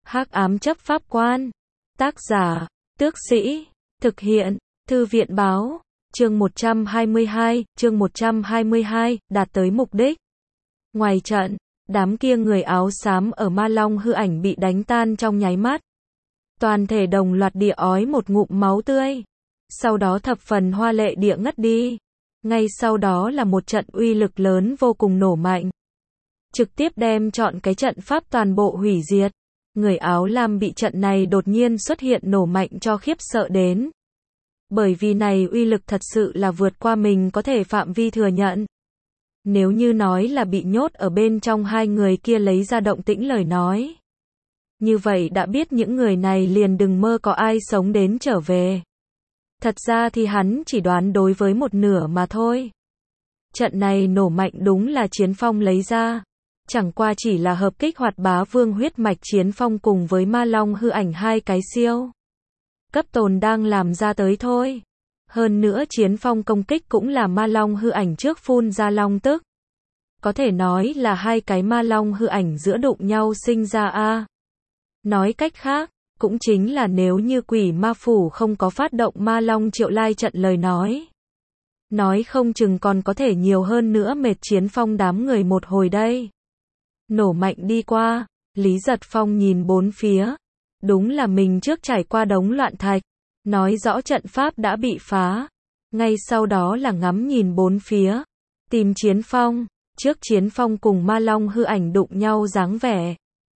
Hắc ám chấp pháp quan. Tác giả, Tước Sĩ. Thực hiện, Thư viện báo. Chương 122, đạt tới mục đích. Ngoài trận, đám kia người áo xám ở Ma Long hư ảnh bị đánh tan trong nháy mắt. Toàn thể đồng loạt địa ói một ngụm máu tươi. Sau đó thập phần hoa lệ địa ngất đi. Ngay sau đó là một trận uy lực lớn vô cùng nổ mạnh. Trực tiếp đem chọn cái trận pháp toàn bộ hủy diệt. Người áo lam bị trận này đột nhiên xuất hiện nổ mạnh cho khiếp sợ đến. Bởi vì này uy lực thật sự là vượt qua mình có thể phạm vi thừa nhận. Nếu như nói là bị nhốt ở bên trong hai người kia lấy ra động tĩnh lời nói. Như vậy đã biết những người này liền đừng mơ có ai sống đến trở về. Thật ra thì hắn chỉ đoán đối với một nửa mà thôi. Trận này nổ mạnh đúng là Chiến Phong lấy ra. Chẳng qua chỉ là hợp kích hoạt bá vương huyết mạch Chiến Phong cùng với Ma Long hư ảnh hai cái siêu cấp tồn đang làm ra tới thôi. Hơn nữa Chiến Phong công kích cũng là Ma Long hư ảnh trước phun ra long tức. Có thể nói là hai cái Ma Long hư ảnh giữa đụng nhau sinh ra a. Nói cách khác, cũng chính là nếu như quỷ ma phủ không có phát động Ma Long triệu lai trận lời nói không chừng còn có thể nhiều hơn nữa mệt Chiến Phong đám người một hồi đây. Nổ mạnh đi qua, Lý Giật Phong nhìn bốn phía. Đúng là mình trước trải qua đống loạn thạch, nói rõ trận pháp đã bị phá. Ngay sau đó là ngắm nhìn bốn phía, tìm Chiến Phong, trước Chiến Phong cùng Ma Long hư ảnh đụng nhau dáng vẻ.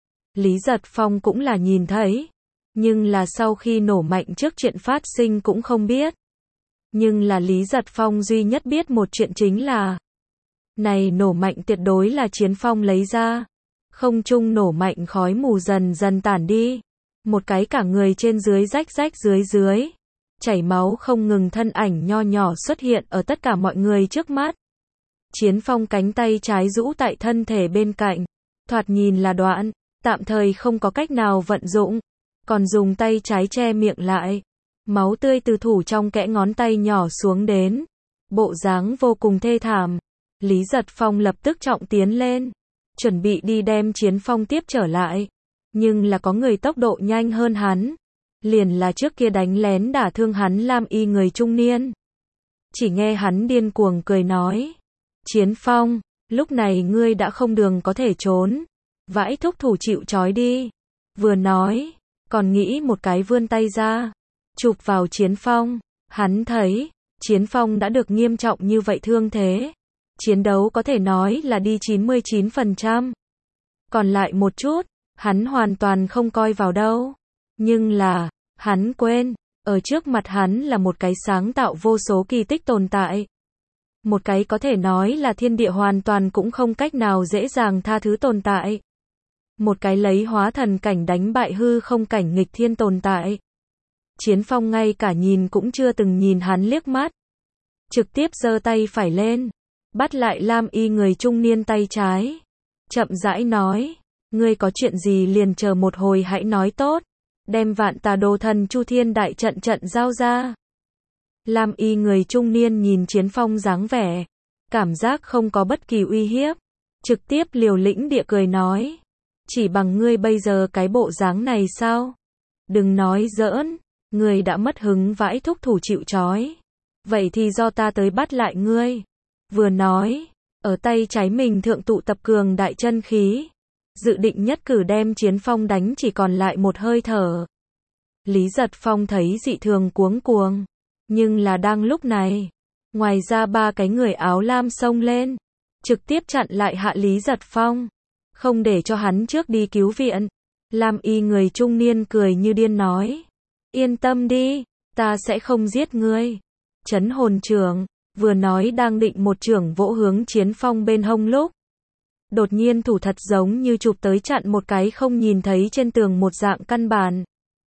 Lý Giật Phong cũng là nhìn thấy, nhưng là sau khi nổ mạnh trước chuyện phát sinh cũng không biết. Nhưng là Lý Giật Phong duy nhất biết một chuyện chính là này nổ mạnh tuyệt đối là Chiến Phong lấy ra. Không trung nổ mạnh khói mù dần dần tản đi. Một cái cả người trên dưới rách dưới. Chảy máu không ngừng thân ảnh nho nhỏ xuất hiện ở tất cả mọi người trước mắt. Chiến Phong cánh tay trái rũ tại thân thể bên cạnh. Thoạt nhìn là đoạn, tạm thời không có cách nào vận dụng. Còn dùng tay trái che miệng lại. Máu tươi từ thủ trong kẽ ngón tay nhỏ xuống đến. Bộ dáng vô cùng thê thảm. Lý Giật Phong lập tức trọng tiến lên. Chuẩn bị đi đem Chiến Phong tiếp trở lại. Nhưng là có người tốc độ nhanh hơn hắn. Liền là trước kia đánh lén đả thương hắn lam y người trung niên. Chỉ nghe hắn điên cuồng cười nói. Chiến Phong, lúc này ngươi đã không đường có thể trốn. Vãi thúc thủ chịu trói đi. Vừa nói, còn nghĩ một cái vươn tay ra. Chụp vào Chiến Phong. Hắn thấy, Chiến Phong đã được nghiêm trọng như vậy thương thế. Chiến đấu có thể nói là đi 99%. Còn lại một chút, hắn hoàn toàn không coi vào đâu. Nhưng là, hắn quên, ở trước mặt hắn là một cái sáng tạo vô số kỳ tích tồn tại. Một cái có thể nói là thiên địa hoàn toàn cũng không cách nào dễ dàng tha thứ tồn tại. Một cái lấy hóa thần cảnh đánh bại hư không cảnh nghịch thiên tồn tại. Chiến Phong ngay cả nhìn cũng chưa từng nhìn hắn liếc mắt. Trực tiếp giơ tay phải lên. Bắt lại lam y người trung niên tay trái. Chậm rãi nói. Ngươi có chuyện gì liền chờ một hồi hãy nói tốt. Đem Vạn Tà Đồ Thần Chu Thiên Đại trận giao ra. Lam y người trung niên nhìn Chiến Phong dáng vẻ. Cảm giác không có bất kỳ uy hiếp. Trực tiếp liều lĩnh địa cười nói. Chỉ bằng ngươi bây giờ cái bộ dáng này sao? Đừng nói giỡn. Ngươi đã mất hứng vãi thúc thủ chịu trói. Vậy thì do ta tới bắt lại ngươi. Vừa nói, ở tay trái mình thượng tụ tập cường đại chân khí. Dự định nhất cử đem Chiến Phong đánh chỉ còn lại một hơi thở. Lý Giật Phong thấy dị thường cuống cuồng. Nhưng là đang lúc này. Ngoài ra ba cái người áo lam xông lên. Trực tiếp chặn lại hạ Lý Giật Phong. Không để cho hắn trước đi cứu viện. Lam y người trung niên cười như điên nói. Yên tâm đi, ta sẽ không giết ngươi. Trấn hồn trưởng. Vừa nói đang định một chưởng vỗ hướng Chiến Phong bên hông lúc. Đột nhiên thủ thật giống như chụp tới chặn một cái không nhìn thấy trên tường một dạng căn bản.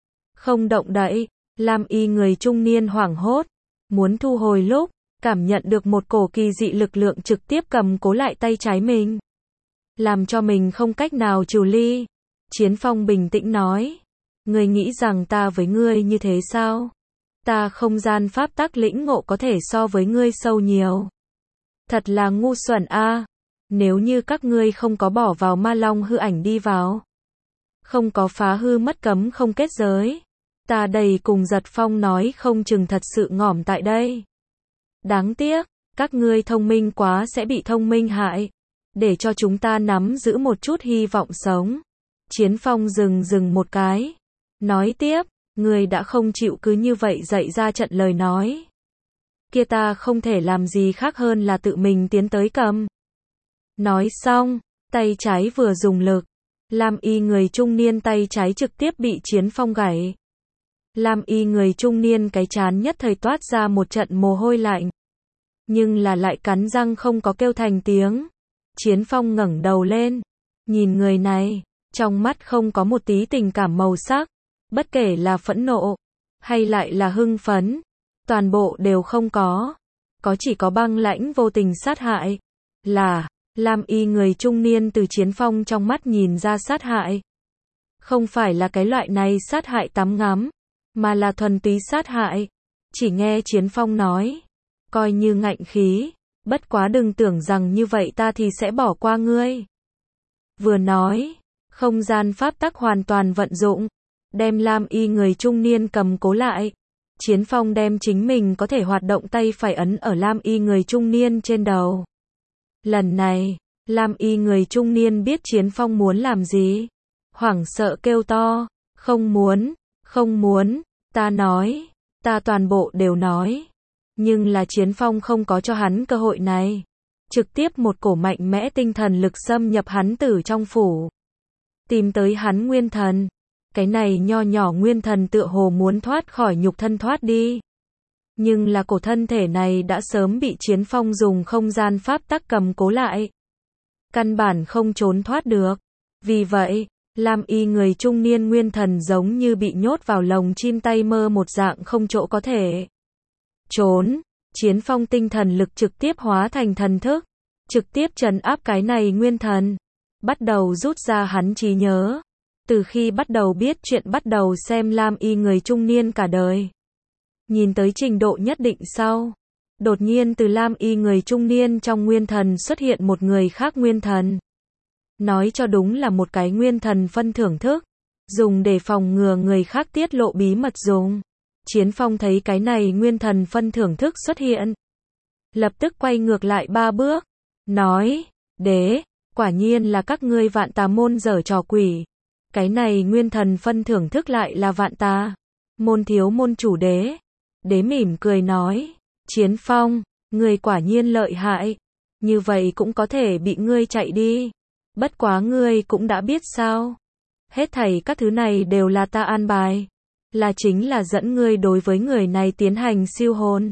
Không động đậy, lam y người trung niên hoảng hốt. Muốn thu hồi lúc, cảm nhận được một cổ kỳ dị lực lượng trực tiếp cầm cố lại tay trái mình. Làm cho mình không cách nào trừ ly. Chiến Phong bình tĩnh nói. Ngươi nghĩ rằng ta với ngươi như thế sao? Ta không gian pháp tắc lĩnh ngộ có thể so với ngươi sâu nhiều. Thật là ngu xuẩn a. Nếu như các ngươi không có bỏ vào Ma Long hư ảnh đi vào. Không có phá hư mất cấm không kết giới. Ta đầy cùng Giật Phong nói không chừng thật sự ngỏm tại đây. Đáng tiếc, các ngươi thông minh quá sẽ bị thông minh hại. Để cho chúng ta nắm giữ một chút hy vọng sống. Chiến Phong dừng một cái. Nói tiếp, ngươi đã không chịu cứ như vậy dạy ra trận lời nói. Kia ta không thể làm gì khác hơn là tự mình tiến tới cầm. Nói xong, tay trái vừa dùng lực. Lam y người trung niên tay trái trực tiếp bị Chiến Phong gãy. Lam y người trung niên cái trán nhất thời toát ra một trận mồ hôi lạnh. Nhưng là lại cắn răng không có kêu thành tiếng. Chiến Phong ngẩng đầu lên. Nhìn người này, trong mắt không có một tí tình cảm màu sắc. Bất kể là phẫn nộ, hay lại là hưng phấn. Toàn bộ đều không có. Có chỉ có băng lãnh vô tình sát hại. Là, Lam y người trung niên từ Chiến Phong trong mắt nhìn ra sát hại. Không phải là cái loại này sát hại tắm ngắm, mà là thuần túy sát hại. Chỉ nghe Chiến Phong nói, coi như ngạnh khí, bất quá đừng tưởng rằng như vậy ta thì sẽ bỏ qua ngươi. Vừa nói, không gian pháp tắc hoàn toàn vận dụng, đem Lam y người trung niên cầm cố lại. Chiến Phong đem chính mình có thể hoạt động tay phải ấn ở Lam y người trung niên trên đầu. Lần này, Lam y người trung niên biết Chiến Phong muốn làm gì. Hoảng sợ kêu to, không muốn, ta nói, ta toàn bộ đều nói. Nhưng là Chiến Phong không có cho hắn cơ hội này. Trực tiếp một cổ mạnh mẽ tinh thần lực xâm nhập hắn tử trong phủ. Tìm tới hắn nguyên thần. Cái này nho nhỏ nguyên thần tựa hồ muốn thoát khỏi nhục thân thoát đi. Nhưng là cổ thân thể này đã sớm bị Chiến Phong dùng không gian pháp tắc cầm cố lại. Căn bản không trốn thoát được. Vì vậy, Lam y người trung niên nguyên thần giống như bị nhốt vào lồng chim tay mơ một dạng không chỗ có thể trốn. Chiến Phong tinh thần lực trực tiếp hóa thành thần thức. Trực tiếp trấn áp cái này nguyên thần. Bắt đầu rút ra hắn trí nhớ. Từ khi bắt đầu biết chuyện bắt đầu xem Lam y người trung niên cả đời. Nhìn tới trình độ nhất định sau. Đột nhiên từ Lam y người trung niên trong nguyên thần xuất hiện một người khác nguyên thần. Nói cho đúng là một cái nguyên thần phân thưởng thức. Dùng để phòng ngừa người khác tiết lộ bí mật dùng. Chiến Phong thấy cái này nguyên thần phân thưởng thức xuất hiện. Lập tức quay ngược lại 3 bước. Nói, đế, quả nhiên là các ngươi Vạn Tà môn giở trò quỷ. Cái này nguyên thần phân thưởng thức lại là Vạn Tà môn thiếu môn chủ đế. Đế mỉm cười nói, Chiến Phong, ngươi quả nhiên lợi hại. Như vậy cũng có thể bị ngươi chạy đi. Bất quá ngươi cũng đã biết sao. Hết thảy các thứ này đều là ta an bài. Là chính là dẫn ngươi đối với người này tiến hành siêu hồn.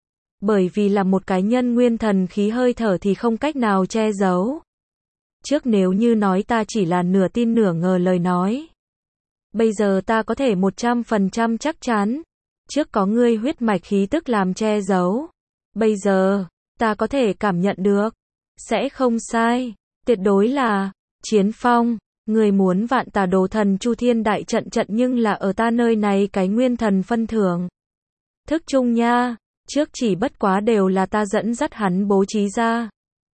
Bởi vì là một cái nhân nguyên thần khí hơi thở thì không cách nào che giấu. Trước nếu như nói ta chỉ là nửa tin nửa ngờ lời nói. Bây giờ ta có thể 100% chắc chắn. Trước có ngươi huyết mạch khí tức làm che giấu. Bây giờ, ta có thể cảm nhận được. Sẽ không sai. Tuyệt đối là, Chiến Phong, người muốn Vạn Tà đồ thần Chu Thiên đại trận nhưng là ở ta nơi này cái nguyên thần phân thưởng. Thức chung nha, trước chỉ bất quá đều là ta dẫn dắt hắn bố trí ra.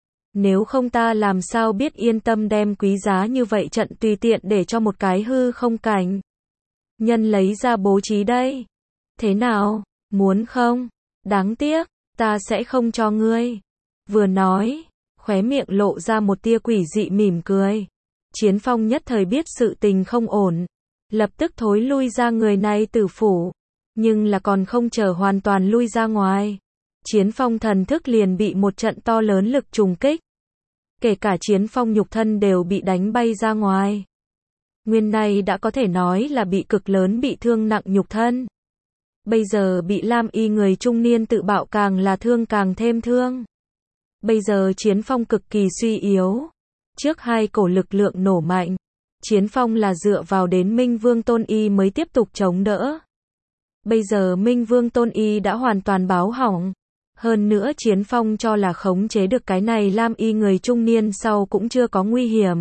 Nếu không ta làm sao biết yên tâm đem quý giá như vậy trận tùy tiện để cho một cái hư không cảnh. Nhân lấy ra bố trí đây. Thế nào, muốn không? Đáng tiếc, ta sẽ không cho ngươi. Vừa nói, khóe miệng lộ ra một tia quỷ dị mỉm cười. Chiến Phong nhất thời biết sự tình không ổn. Lập tức thối lui ra người này tử phủ. Nhưng là còn không chờ hoàn toàn lui ra ngoài. Chiến Phong thần thức liền bị một trận to lớn lực trùng kích. Kể cả Chiến Phong nhục thân đều bị đánh bay ra ngoài. Nguyên này đã có thể nói là bị cực lớn bị thương nặng nhục thân. Bây giờ bị Lam y người trung niên tự bạo càng là thương càng thêm thương. Bây giờ Chiến Phong cực kỳ suy yếu. Trước hai cổ lực lượng nổ mạnh. Chiến Phong là dựa vào đến Minh Vương Tôn Y mới tiếp tục chống đỡ. Bây giờ Minh Vương Tôn Y đã hoàn toàn báo hỏng. Hơn nữa Chiến Phong cho là khống chế được cái này Lam y người trung niên sau cũng chưa có nguy hiểm.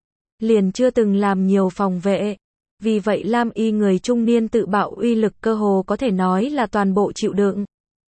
Liền chưa từng làm nhiều phòng vệ. Vì vậy Lam y người trung niên tự bạo uy lực cơ hồ có thể nói là toàn bộ chịu đựng.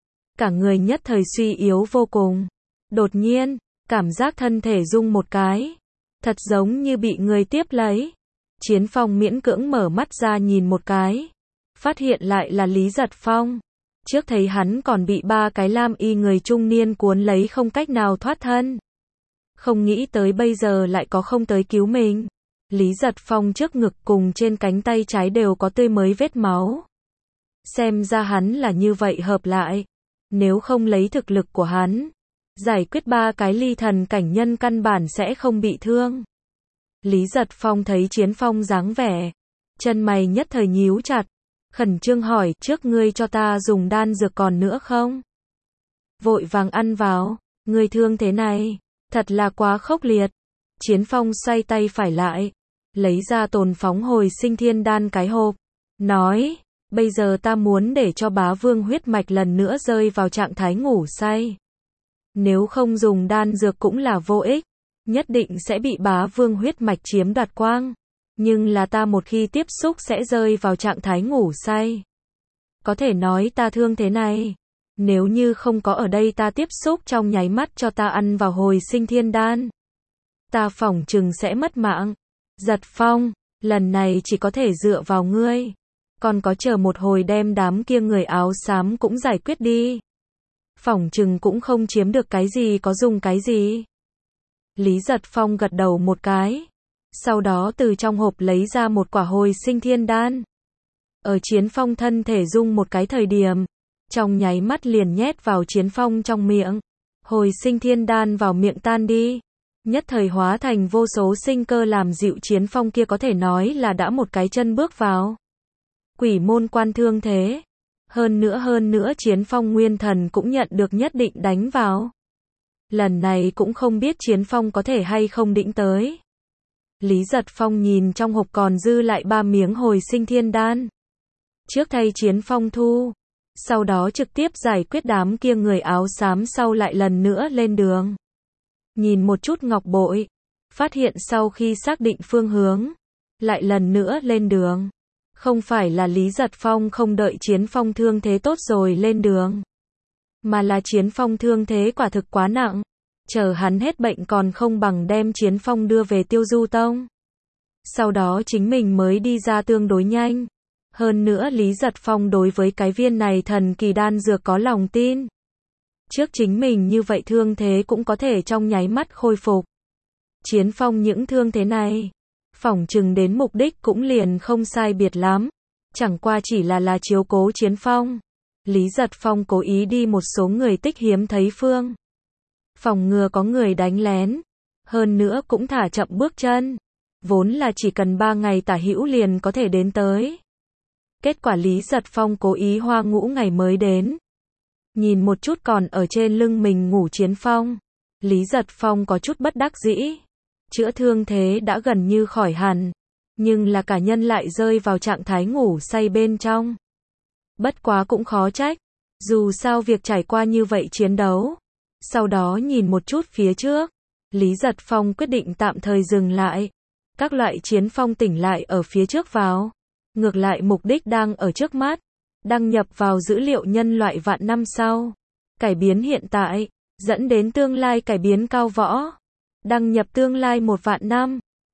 Cả người nhất thời suy yếu vô cùng. Đột nhiên, cảm giác thân thể rung một cái. Thật giống như bị người tiếp lấy. Chiến Phong miễn cưỡng mở mắt ra nhìn một cái. Phát hiện lại là Lý Giật Phong. Trước thấy hắn còn bị 3 cái lam y người trung niên cuốn lấy không cách nào thoát thân. Không nghĩ tới bây giờ lại có không tới cứu mình. Lý Giật Phong trước ngực cùng trên cánh tay trái đều có tươi mới vết máu. Xem ra hắn là như vậy hợp lại. Nếu không lấy thực lực của hắn, giải quyết 3 cái ly thần cảnh nhân căn bản sẽ không bị thương. Lý Giật Phong thấy Chiến Phong dáng vẻ, chân mày nhất thời nhíu chặt, khẩn trương hỏi, trước ngươi cho ta dùng đan dược còn nữa không? Vội vàng ăn vào, ngươi thương thế này, thật là quá khốc liệt. Chiến Phong xoay tay phải lại, lấy ra Tồn Phóng Hồi Sinh Thiên Đan cái hộp, nói, bây giờ ta muốn để cho bá vương huyết mạch lần nữa rơi vào trạng thái ngủ say. Nếu không dùng đan dược cũng là vô ích, nhất định sẽ bị bá vương huyết mạch chiếm đoạt quang. Nhưng là ta một khi tiếp xúc sẽ rơi vào trạng thái ngủ say. Có thể nói ta thương thế này, nếu như không có ở đây ta tiếp xúc trong nháy mắt cho ta ăn vào hồi sinh thiên đan, ta phỏng chừng sẽ mất mạng. Giật Phong, lần này chỉ có thể dựa vào ngươi. Còn có chờ một hồi đem đám kia người áo xám cũng giải quyết đi. Phỏng chừng cũng không chiếm được cái gì có dùng cái gì. Lý Giật Phong gật đầu một cái. Sau đó từ trong hộp lấy ra một quả hồi sinh thiên đan. Ở Chiến Phong thân thể rung một cái thời điểm, trong nháy mắt liền nhét vào Chiến Phong trong miệng. Hồi sinh thiên đan vào miệng tan đi. Nhất thời hóa thành vô số sinh cơ làm dịu Chiến Phong kia, có thể nói là đã một cái chân bước vào quỷ môn quan thương thế. Hơn nữa Chiến Phong nguyên thần cũng nhận được nhất định đánh vào. Lần này cũng không biết Chiến Phong có thể hay không đĩnh tới. Lý Giật Phong nhìn trong hộp còn dư lại 3 miếng hồi sinh thiên đan. Trước thay Chiến Phong thu, sau đó trực tiếp giải quyết đám kia người áo xám, sau lại lần nữa lên đường. Nhìn một chút ngọc bội, phát hiện sau khi xác định phương hướng, lại lần nữa lên đường. Không phải là Lý Giật Phong không đợi Chiến Phong thương thế tốt rồi lên đường, mà là Chiến Phong thương thế quả thực quá nặng. Chờ hắn hết bệnh còn không bằng đem Chiến Phong đưa về Tiêu Du Tông. Sau đó chính mình mới đi ra tương đối nhanh. Hơn nữa Lý Giật Phong đối với cái viên này thần kỳ đan dược có lòng tin. Trước chính mình như vậy thương thế cũng có thể trong nháy mắt khôi phục. Chiến Phong những thương thế này, phỏng chừng đến mục đích cũng liền không sai biệt lắm. Chẳng qua chỉ là chiếu cố Chiến Phong. Lý Giật Phong cố ý đi một số người tích hiếm thấy phương, phòng ngừa có người đánh lén. Hơn nữa cũng thả chậm bước chân. Vốn là chỉ cần 3 ngày tả hữu liền có thể đến tới. Kết quả Lý Giật Phong cố ý hoa ngũ ngày mới đến. Nhìn một chút còn ở trên lưng mình ngủ Chiến Phong, Lý Giật Phong có chút bất đắc dĩ. Chữa thương thế đã gần như khỏi hẳn, nhưng là cả nhân lại rơi vào trạng thái ngủ say bên trong. Bất quá cũng khó trách, dù sao việc trải qua như vậy chiến đấu. Sau đó nhìn một chút phía trước, Lý Giật Phong quyết định tạm thời dừng lại. Các loại Chiến Phong tỉnh lại ở phía trước vào. Ngược lại mục đích đang ở trước mắt. Đăng nhập vào dữ liệu nhân loại vạn năm sau. Cải biến hiện tại, dẫn đến tương lai cải biến cao võ. Đăng nhập tương lai 1 vạn năm.